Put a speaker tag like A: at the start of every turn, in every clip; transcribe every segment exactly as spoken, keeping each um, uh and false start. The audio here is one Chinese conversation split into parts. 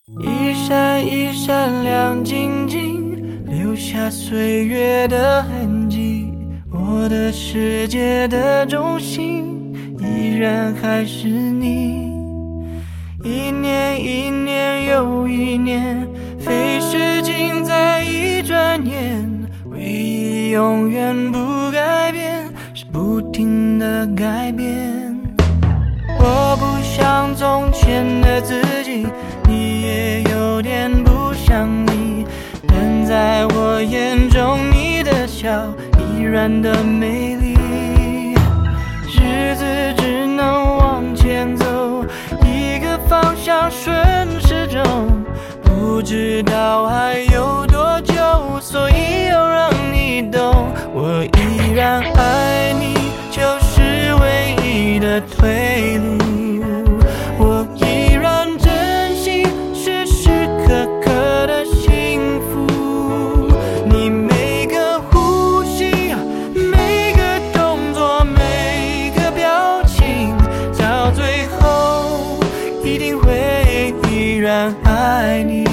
A: 一闪一闪亮晶晶，留下岁月的痕迹。我的世界的中心依然还是你。一年一年又一年，飞逝尽在一转眼，唯一永远不改变，是不停的改变。我不像从前的自己，你也有点不像你，但在我眼中你的笑依然的美丽。日子只能往前走，一个方向顺时钟，不知道还有多久，所以要让你懂，我依然爱你，就是唯一的退路。我依然珍惜时时刻刻的幸福，你每个呼吸，每个动作，每个表情，到最后一定会依然爱你。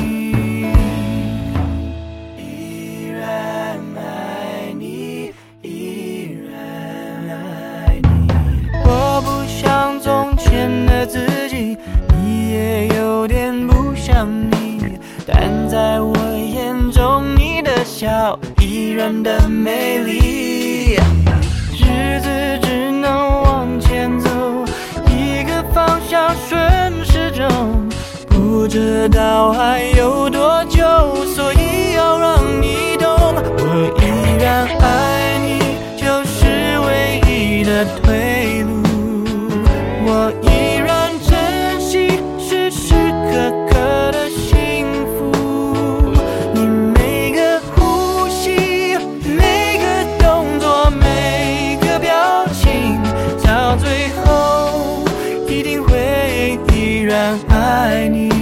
A: 自己，你也有点不像你，但在我眼中你的笑依然的美丽。日子只能往前走，一个方向顺时钟，不知道还有多久，所以要让你懂，我依然爱你，就是唯一的退路。我依然珍惜时时刻刻的幸福，你每个呼吸，每个动作，每个表情，到最后一定会依然爱你。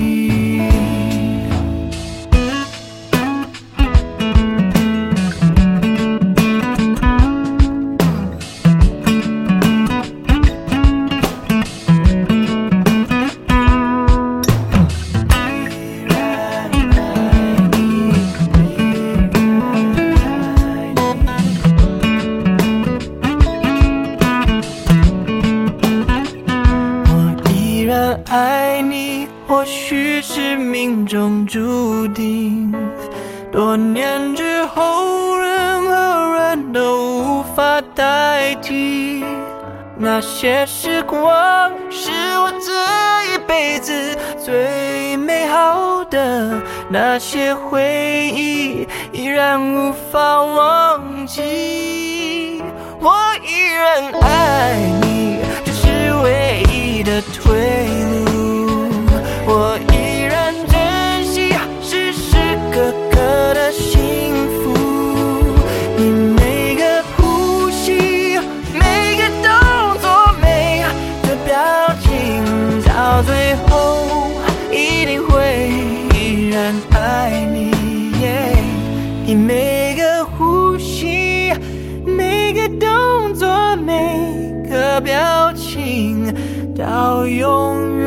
A: 爱你或许是命中注定，多年之后任何人都无法代替。那些时光是我这一辈子最美好的，那些回忆依然无法忘记。我依然爱你，这是唯一的退路。我依然珍惜时时刻刻的幸福，你每个呼吸，每个动作，每个表情，到最后一定会依然爱你。你每个呼吸，每个动作，每个表情，到永远